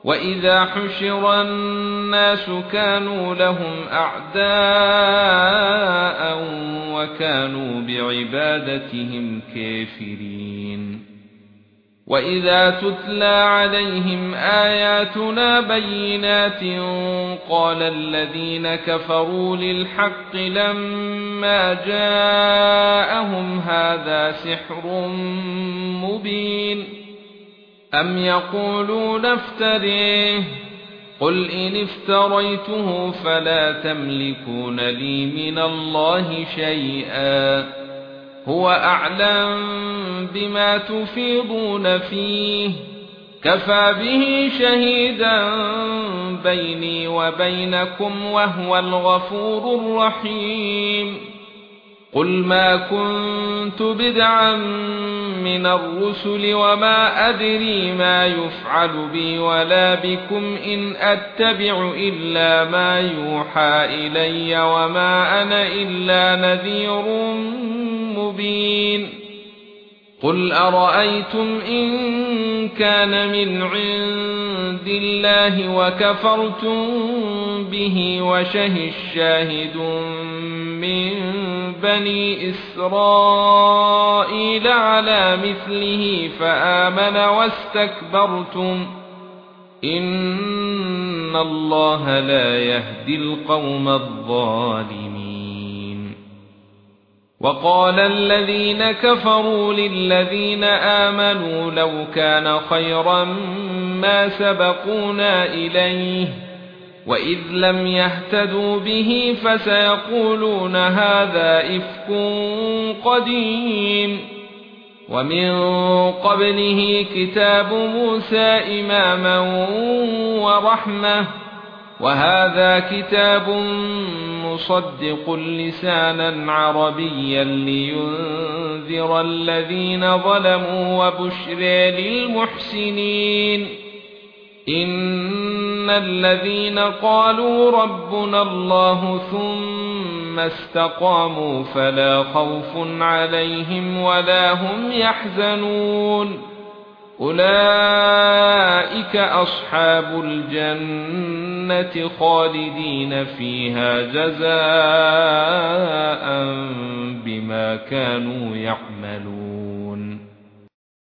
وَإِذَا حُشِرَ النَّاسُ كَانُوا لَهُمْ أَعْدَاءً وَكَانُوا بِعِبَادَتِهِمْ كَافِرِينَ وَإِذَا تُتْلَى عَلَيْهِمْ آيَاتُنَا بَيِّنَاتٍ قَالَ الَّذِينَ كَفَرُوا لِلْحَقِّ لَمَّا جَاءَهُمْ هَذَا سِحْرٌ مُبِينٌ أَمْ يَقُولُونَ افْتَرَيْهِ قُلْ إِنِ افْتَرَيْتُهُ فَلَا تَمْلِكُونَ لِي مِنَ اللَّهِ شَيْئًا هُوَ أَعْلَمُ بِمَا تُفِيضُونَ فِيهِ كَفَى بِهِ شَهِيدًا بَيْنِي وَبَيْنَكُمْ وَهُوَ الْغَفُورُ الرَّحِيمُ قُلْ مَا كُنتُ بِدْعًا مِنَ الرُّسُلِ وَمَا أَدْرِي مَا يُفْعَلُ بِي وَلَا بِكُمْ إِنْ أَتَّبِعُ إِلَّا مَا يُوحَى إِلَيَّ وَمَا أَنَا إِلَّا نَذِيرٌ مُبِينٌ قُلْ أَرَأَيْتُمْ إِنْ كَانَ مِنْ عِندِ اللَّهِ وَكَفَرْتُمْ بِهِ وَشَهِدَ شَاهِدٌ مِنْ بَنِي إِسْرَائِيلَ عَلَى مِثْلِهِ فَآمَنَ وَاسْتَكْبَرْتُمْ إِنَّ اللَّهَ لَا يَهْدِي الْقَوْمَ الظَّالِمِينَ وَقَالَ الَّذِينَ كَفَرُوا لِلَّذِينَ آمَنُوا لَوْ كَانَ خَيْرًا مَا سَبَقُونَا إِلَيْهِ وَإِذْ لَمْ يَهْتَدُوا بِهِ فَسَيَقُولُونَ هَذَا إِفْكٌ قَدِيمٌ وَمِن قَبْلِهِ كِتَابُ مُوسَى إِمَامًا وَرَحْمَةً وَهَذَا كِتَابٌ مُصَدِّقٌ لِسَانًا عَرَبِيًّا لِيُنذِرَ الَّذِينَ ظَلَمُوا وَبُشْرَى لِلْمُحْسِنِينَ إِنَّ الَّذِينَ قَالُوا رَبُّنَا اللَّهُ ثُمَّ اسْتَقَامُوا فَلَا خَوْفٌ عَلَيْهِمْ وَلَا هُمْ يَحْزَنُونَ أُولَئِكَ أَصْحَابُ الْجَنَّةِ خَالِدِينَ فِيهَا جَزَاءً بِمَا كَانُوا يَعْمَلُونَ